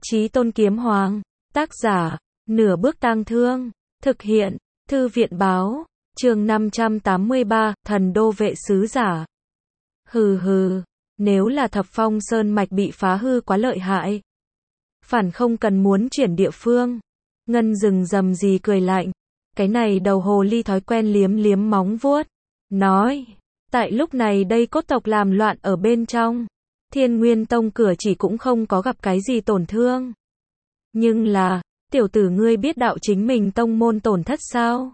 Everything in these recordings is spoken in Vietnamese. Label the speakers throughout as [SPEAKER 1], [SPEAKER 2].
[SPEAKER 1] Chí Tôn Kiếm Hoàng, tác giả, Nửa Bước Tang Thương, thực hiện, Thư viện báo, chương 583, Thần Đô Vệ Sứ Giả. Hừ hừ, nếu là Thập Phong Sơn Mạch bị phá hư quá lợi hại, phản không cần muốn chuyển địa phương. Ngân Dừng rầm rì cười lạnh, cái này đầu hồ ly thói quen liếm liếm móng vuốt, nói, tại lúc này đây cốt tộc làm loạn ở bên trong, Thiên Nguyên Tông cửa chỉ cũng không có gặp cái gì tổn thương. Nhưng là, tiểu tử ngươi biết đạo chính mình tông môn tổn thất sao?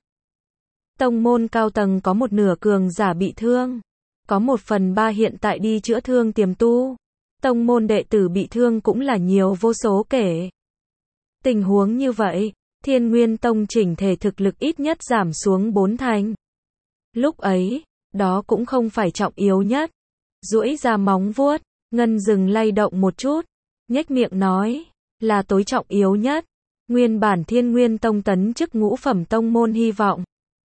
[SPEAKER 1] Tông môn cao tầng có một nửa cường giả bị thương, có 1/3 hiện tại đi chữa thương tiềm tu. Tông môn đệ tử bị thương cũng là nhiều vô số kể. Tình huống như vậy, Thiên Nguyên Tông chỉnh thể thực lực ít nhất giảm xuống 4 thành. Lúc ấy, đó cũng không phải trọng yếu nhất. Duỗi ra móng vuốt, Ngân Dừng lay động một chút, nhếch miệng nói, là tối trọng yếu nhất. Nguyên bản Thiên Nguyên Tông tấn chức ngũ phẩm tông môn hy vọng.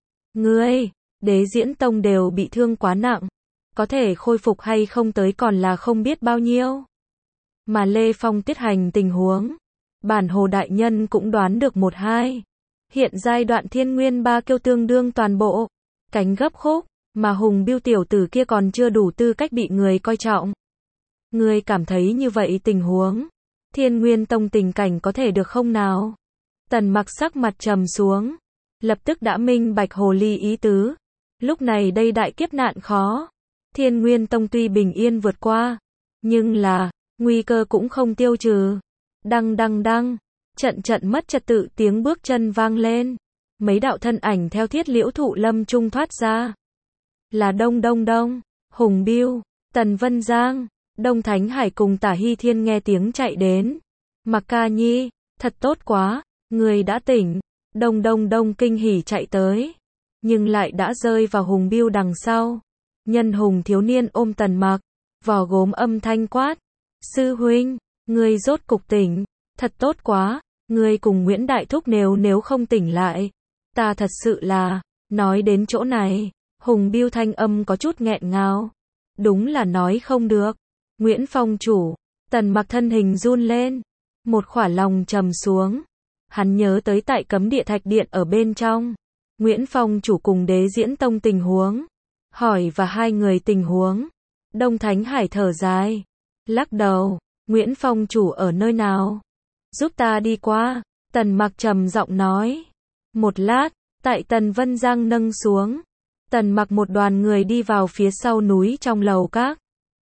[SPEAKER 1] Ngươi, Đế Diễn Tông đều bị thương quá nặng, có thể khôi phục hay không tới còn là không biết bao nhiêu. Mà Lê Phong tiết hành tình huống, bản hồ đại nhân cũng đoán được 1-2. Hiện giai đoạn Thiên Nguyên Ba Kiêu tương đương toàn bộ, cánh gấp khúc, mà Hùng Biêu tiểu tử kia còn chưa đủ tư cách bị người coi trọng. Ngươi cảm thấy như vậy tình huống, Thiên Nguyên Tông tình cảnh có thể được không nào? Tần Mặc sắc mặt trầm xuống, lập tức đã minh bạch hồ ly ý tứ. Lúc này đây đại kiếp nạn khó, Thiên Nguyên Tông tuy bình yên vượt qua, nhưng là, nguy cơ cũng không tiêu trừ. Đăng đăng đăng, trận trận mất trật tự tiếng bước chân vang lên. Mấy đạo thân ảnh theo thiết liễu thụ lâm trung thoát ra. Là Đông Đông Đông, Hùng Biêu, Tần Vân Giang, Đông Thánh Hải cùng Tả Hy Thiên nghe tiếng chạy đến. Mặc Ca Nhi, thật tốt quá, người đã tỉnh. Đông Đông Đông kinh hỉ chạy tới, nhưng lại đã rơi vào Hùng Biêu đằng sau. Nhân Hùng thiếu niên ôm Tần Mặc, vò gốm âm thanh quát, sư huynh, ngươi rốt cục tỉnh, thật tốt quá, ngươi cùng Nguyễn Đại Thúc nếu không tỉnh lại, ta thật sự là, nói đến chỗ này, Hùng Biêu thanh âm có chút nghẹn ngào, đúng là nói không được. Nguyễn Phong chủ, Tần Mặc thân hình run lên, một khỏa lòng trầm xuống, hắn nhớ tới tại Cấm Địa Thạch Điện ở bên trong, Nguyễn Phong chủ cùng Đế Diễn Tông tình huống, hỏi và hai người tình huống. Đông Thánh Hải thở dài, lắc đầu, Nguyễn Phong chủ ở nơi nào? Giúp ta đi qua, Tần Mặc trầm giọng nói. Một lát, tại Tần Vân Giang nâng xuống, Tần Mặc một đoàn người đi vào phía sau núi trong lầu các.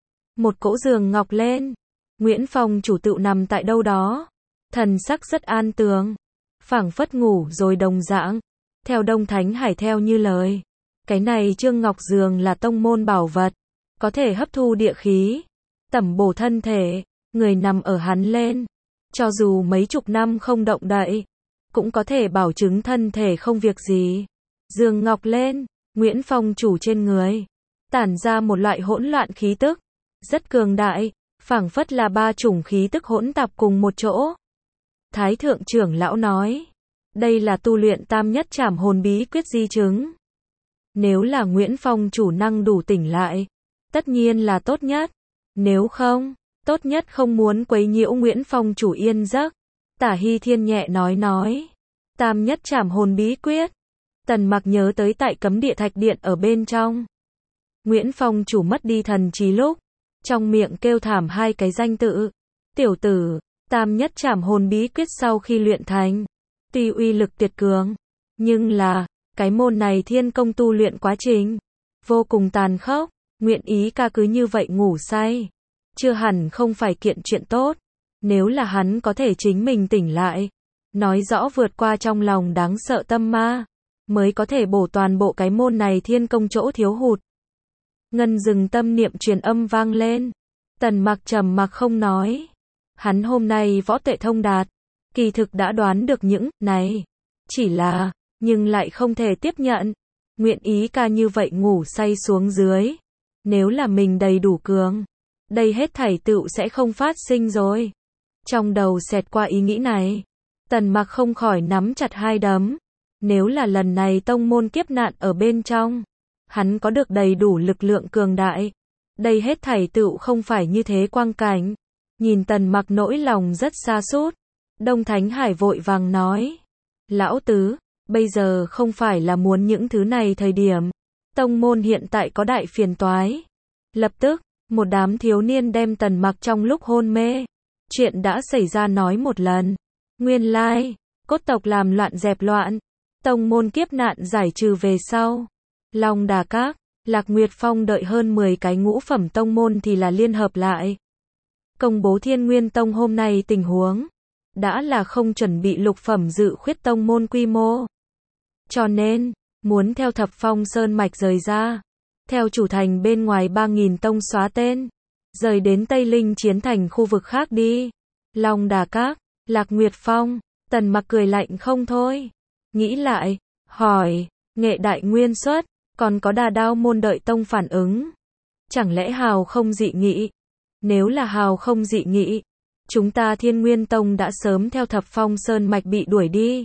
[SPEAKER 1] Một cỗ giường ngọc lên, Nguyễn Phong chủ tự nằm tại đâu đó, thần sắc rất an tường, phảng phất ngủ rồi đồng dạng. Theo Đông Thánh Hải theo như lời, cái này Trương Ngọc giường là tông môn bảo vật, có thể hấp thu địa khí, tẩm bổ thân thể, người nằm ở hắn lên, cho dù mấy chục năm không động đậy, cũng có thể bảo chứng thân thể không việc gì. Giường ngọc lên, Nguyễn Phong chủ trên người, tản ra một loại hỗn loạn khí tức, rất cường đại, phảng phất là 3 chủng khí tức hỗn tạp cùng một chỗ. Thái thượng trưởng lão nói, đây là tu luyện tam nhất trảm hồn bí quyết di chứng. Nếu là Nguyễn Phong chủ năng đủ tỉnh lại, tất nhiên là tốt nhất. Nếu không, tốt nhất không muốn quấy nhiễu Nguyễn Phong chủ yên giấc. Tả Hy Thiên nhẹ nói. Tam nhất trảm hồn bí quyết. Tần Mặc nhớ tới tại Cấm Địa Thạch Điện ở bên trong. Nguyễn Phong chủ mất đi thần trí lúc, trong miệng kêu thảm 2 cái danh tự. Tiểu tử, tam nhất trảm hồn bí quyết sau khi luyện thành, tuy uy lực tuyệt cường, nhưng là, cái môn này thiên công tu luyện quá trình, vô cùng tàn khốc. Nguyện ý ca cứ như vậy ngủ say, chưa hẳn không phải kiện chuyện tốt. Nếu là hắn có thể chính mình tỉnh lại, nói rõ vượt qua trong lòng đáng sợ tâm ma, mới có thể bổ toàn bộ cái môn này thiên công chỗ thiếu hụt. Ngân Dừng tâm niệm truyền âm vang lên, Tần Mặc trầm mặc không nói. Hắn hôm nay võ tuệ thông đạt, kỳ thực đã đoán được những này, chỉ là, nhưng lại không thể tiếp nhận. Nguyện ý ca như vậy ngủ say xuống dưới, nếu là mình đầy đủ cường, đây hết thảy tựu sẽ không phát sinh rồi. Trong đầu xẹt qua ý nghĩ này, Tần Mặc không khỏi nắm chặt 2 đấm. Nếu là lần này tông môn kiếp nạn ở bên trong, hắn có được đầy đủ lực lượng cường đại, đây hết thảy tựu không phải như thế quang cảnh. Nhìn Tần Mặc nỗi lòng rất sa sút, Đông Thánh Hải vội vàng nói. Lão tứ, bây giờ không phải là muốn những thứ này thời điểm. Tông môn hiện tại có đại phiền toái. Lập tức, một đám thiếu niên đem Tần Mặc trong lúc hôn mê. Chuyện đã xảy ra nói một lần. Nguyên lai, cốt tộc làm loạn dẹp loạn. Tông môn kiếp nạn giải trừ về sau. Long Đà Các, Lạc Nguyệt Phong đợi hơn 10 cái ngũ phẩm tông môn thì là liên hợp lại. Công bố Thiên Nguyên Tông hôm nay tình huống. Đã là không chuẩn bị lục phẩm dự khuyết tông môn quy mô. Cho nên, muốn theo Thập Phong Sơn Mạch rời ra. Theo chủ thành bên ngoài 3.000 tông xóa tên. Rời đến Tây Linh chiến thành khu vực khác đi. Long Đà Các, Lạc Nguyệt Phong, Tần Mặc cười lạnh không thôi. Nghĩ lại, hỏi, Nghệ Đại Nguyên xuất, còn có Đà Đao môn đợi tông phản ứng. Chẳng lẽ hào không dị nghị? Nếu là hào không dị nghị, chúng ta Thiên Nguyên Tông đã sớm theo Thập Phong Sơn Mạch bị đuổi đi.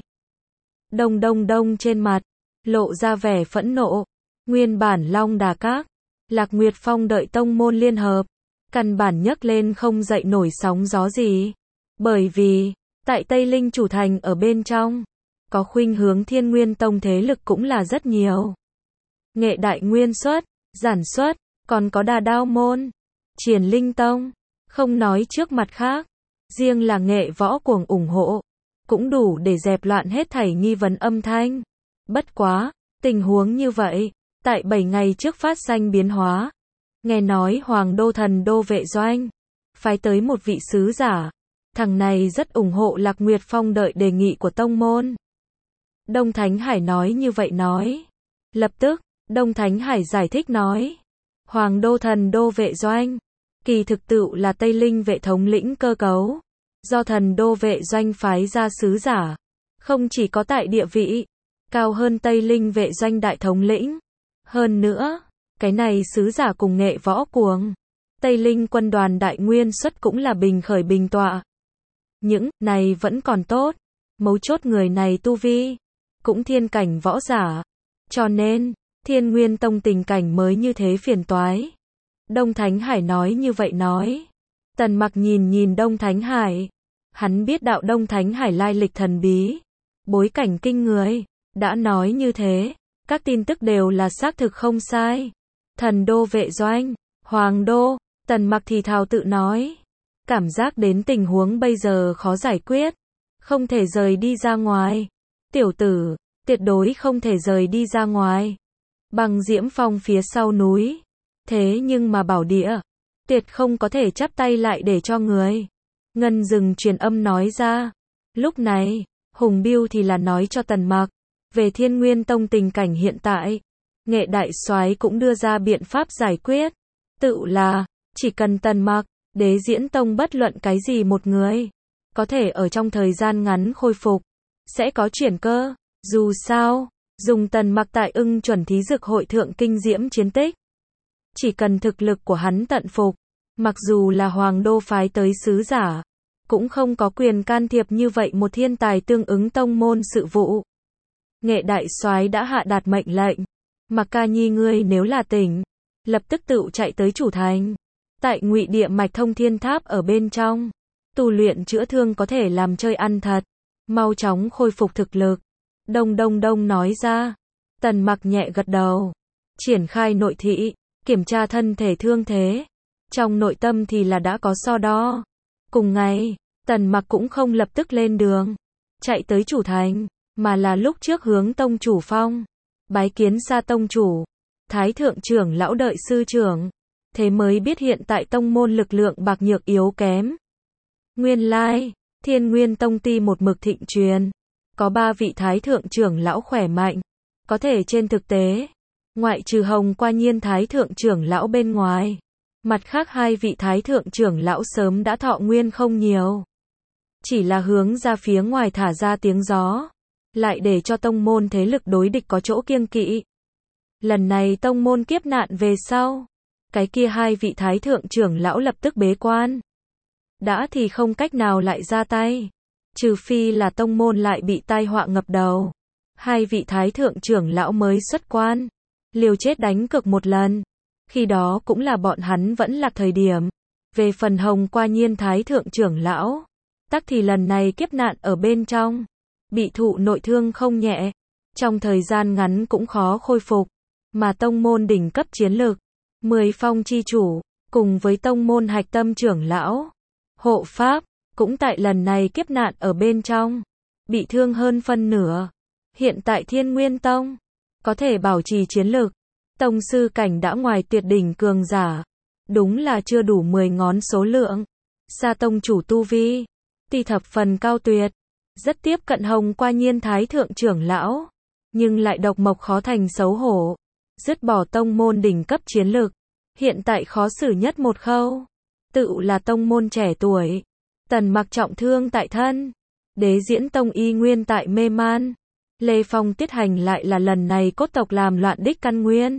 [SPEAKER 1] Đông đông đông trên mặt, lộ ra vẻ phẫn nộ. Nguyên bản Long Đà Các, Lạc Nguyệt Phong đợi tông môn liên hợp. Căn bản nhấc lên không dậy nổi sóng gió gì. Bởi vì, tại Tây Linh chủ thành ở bên trong, có khuynh hướng Thiên Nguyên Tông thế lực cũng là rất nhiều. Nghệ Đại Nguyên xuất, Giản xuất, còn có Đà Đao môn, Triển Linh Tông, không nói trước mặt khác, riêng là Nghệ Võ Cuồng ủng hộ, cũng đủ để dẹp loạn hết thảy nghi vấn âm thanh. Bất quá, tình huống như vậy, tại 7 ngày trước phát sinh biến hóa. Nghe nói Hoàng Đô Thần Đô vệ doanh, phái tới một vị sứ giả. Thằng này rất ủng hộ Lạc Nguyệt Phong đợi đề nghị của tông môn. Đông Thánh Hải nói như vậy nói. Lập tức, Đông Thánh Hải giải thích nói. Hoàng Đô Thần Đô vệ doanh, kỳ thực tựu là Tây Linh vệ thống lĩnh cơ cấu. Do Thần Đô vệ doanh phái ra sứ giả. Không chỉ có tại địa vị, cao hơn Tây Linh vệ doanh đại thống lĩnh. Hơn nữa, cái này sứ giả cùng Nghệ Võ Cuồng, Tây Linh quân đoàn đại nguyên xuất cũng là bình khởi bình tọa. Những này vẫn còn tốt, mấu chốt người này tu vi, cũng thiên cảnh võ giả. Cho nên, Thiên Nguyên Tông tình cảnh mới như thế phiền toái. Đông Thánh Hải nói như vậy nói. Tần Mặc nhìn nhìn Đông Thánh Hải. Hắn biết đạo Đông Thánh Hải lai lịch thần bí, bối cảnh kinh người. Đã nói như thế, các tin tức đều là xác thực không sai. Thần Đô vệ doanh, Hoàng Đô, Tần Mặc thì thào tự nói. Cảm giác đến tình huống bây giờ khó giải quyết. Không thể rời đi ra ngoài. Tiểu tử, tuyệt đối không thể rời đi ra ngoài. Băng Diễm Phong phía sau núi. Thế nhưng mà bảo địa, tuyệt không có thể chắp tay lại để cho người. Ngân Dừng truyền âm nói ra. Lúc này, Hùng Biêu thì là nói cho Tần Mặc. Về Thiên Nguyên Tông tình cảnh hiện tại. Nghệ Đại Soái cũng đưa ra biện pháp giải quyết. Tự là, chỉ cần Tần Mặc, Đế Diễn Tông bất luận cái gì một người, có thể ở trong thời gian ngắn khôi phục, sẽ có chuyển cơ. Dù sao, dùng Tần Mặc tại Ưng Chuẩn Thí Dực hội thượng kinh diễm chiến tích. Chỉ cần thực lực của hắn tận phục, mặc dù là Hoàng Đô phái tới sứ giả, cũng không có quyền can thiệp như vậy một thiên tài tương ứng tông môn sự vụ. Nghệ Đại Soái đã hạ đạt mệnh lệnh. Mặc Ca Nhi ngươi nếu là tỉnh, lập tức tự chạy tới chủ thành. Tại Ngụy Địa Mạch Thông Thiên Tháp ở bên trong, tu luyện chữa thương có thể làm chơi ăn thật. Mau chóng khôi phục thực lực. Đông Đông Đông nói ra. Tần Mặc nhẹ gật đầu. Triển khai nội thị, kiểm tra thân thể thương thế. Trong nội tâm thì là đã có so đo. Cùng ngày, Tần Mặc cũng không lập tức lên đường, chạy tới chủ thành, mà là lúc trước hướng tông chủ phong. Bái kiến Sa tông chủ, Thái thượng trưởng lão đợi sư trưởng. Thế mới biết hiện tại tông môn lực lượng bạc nhược yếu kém. Nguyên lai, Thiên Nguyên Tông ti một mực thịnh truyền. Có 3 vị Thái thượng trưởng lão khỏe mạnh. Có thể trên thực tế, ngoại trừ Hồng Qua Nhiên Thái thượng trưởng lão bên ngoài, mặt khác 2 vị Thái thượng trưởng lão sớm đã thọ nguyên không nhiều. Chỉ là hướng ra phía ngoài thả ra tiếng gió, lại để cho tông môn thế lực đối địch có chỗ kiêng kỵ. Lần này tông môn kiếp nạn về sau, cái kia 2 vị Thái thượng trưởng lão lập tức bế quan. Đã thì không cách nào lại ra tay, trừ phi là tông môn lại bị tai họa ngập đầu. 2 vị Thái thượng trưởng lão mới xuất quan, liều chết đánh cược một lần. Khi đó cũng là bọn hắn vẫn là thời điểm. Về phần Hồng Qua Nhiên Thái thượng trưởng lão, tắc thì lần này kiếp nạn ở bên trong, bị thụ nội thương không nhẹ, trong thời gian ngắn cũng khó khôi phục, mà tông môn đỉnh cấp chiến lược, 10 phong chi chủ, cùng với tông môn hạch tâm trưởng lão, hộ pháp, cũng tại lần này kiếp nạn ở bên trong, bị thương hơn phân nửa. Hiện tại Thiên Nguyên Tông, có thể bảo trì chiến lược, tông sư cảnh đã ngoài tuyệt đỉnh cường giả, đúng là chưa đủ 10 ngón số lượng. Sa tông chủ tu vi, tuy thập phần cao tuyệt, rất tiếp cận Hồng Qua Nhiên Thái thượng trưởng lão, nhưng lại độc mộc khó thành xấu hổ, dứt bỏ tông môn đỉnh cấp chiến lược, hiện tại khó xử nhất một khâu, tự là tông môn trẻ tuổi. Tần Mặc trọng thương tại thân, Đế Diễn Tông y nguyên tại mê man, Lê Phong Tiết Hành lại là lần này cốt tộc làm loạn đích căn nguyên.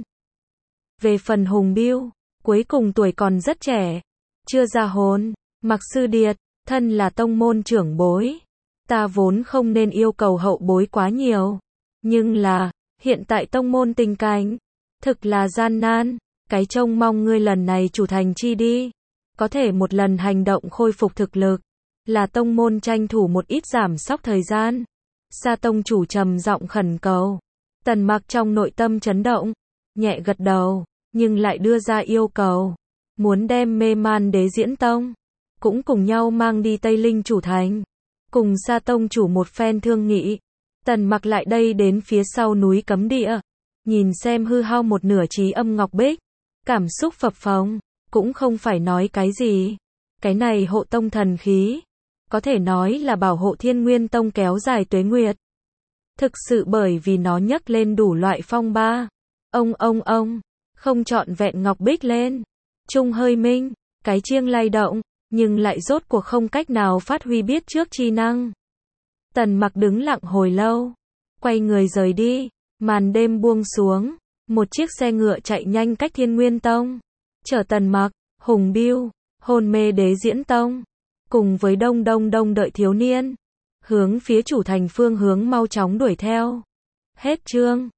[SPEAKER 1] Về phần Hùng Biêu, cuối cùng tuổi còn rất trẻ, chưa ra hồn. Mặc Sư Điệt, thân là tông môn trưởng bối, ta vốn không nên yêu cầu hậu bối quá nhiều, nhưng là, hiện tại tông môn tình cảnh, thực là gian nan, cái trông mong ngươi lần này chủ thành chi đi, có thể một lần hành động khôi phục thực lực, là tông môn tranh thủ một ít giảm sóc thời gian. Sa tông chủ trầm giọng khẩn cầu. Tần Mặc trong nội tâm chấn động, nhẹ gật đầu, nhưng lại đưa ra yêu cầu, muốn đem mê man Đế Diễn Tông cũng cùng nhau mang đi Tây Linh chủ thành, cùng Sa tông chủ một phen thương nghị. Tần Mặc lại đây đến phía sau núi cấm địa, nhìn xem hư hao một nửa Trí Âm Ngọc Bích, cảm xúc phập phồng, cũng không phải nói cái gì. Cái này hộ tông thần khí, có thể nói là bảo hộ Thiên Nguyên Tông kéo dài tuế nguyệt. Thực sự bởi vì nó nhấc lên đủ loại phong ba. Ông, không trọn vẹn Ngọc Bích lên. Trung hơi minh, cái chiêng lay động, nhưng lại rốt cuộc không cách nào phát huy biết trước chi năng. Tần Mặc đứng lặng hồi lâu, quay người rời đi, màn đêm buông xuống, một chiếc xe ngựa chạy nhanh cách Thiên Nguyên Tông, chở Tần Mặc, Hùng Biêu, hôn mê Đế Diễn Tông, cùng với đông đợi thiếu niên, hướng phía chủ thành phương hướng mau chóng đuổi theo. Hết chương.